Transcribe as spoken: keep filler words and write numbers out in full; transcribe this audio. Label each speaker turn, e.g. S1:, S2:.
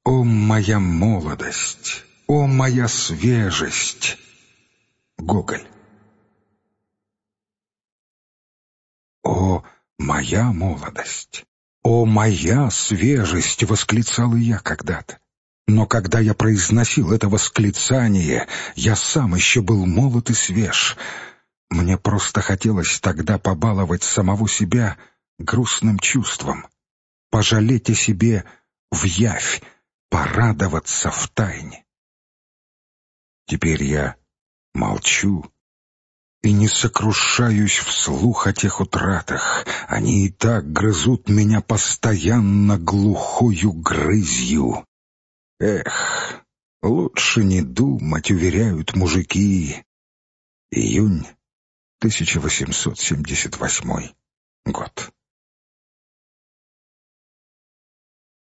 S1: О, моя молодость! О, моя свежесть! Гоголь. О, моя молодость! О, моя свежесть! Восклицал и я когда-то. Но когда я произносил это восклицание, я сам еще был молод и свеж. Мне просто хотелось тогда побаловать самого себя грустным чувством, пожалеть о себе вявь, порадоваться втайне. Теперь я молчу и не сокрушаюсь вслух о тех утратах. Они и так грызут меня постоянно глухою грызью. Эх, лучше не думать, уверяют мужики. Июнь тысяча восемьсот семьдесят восьмой год.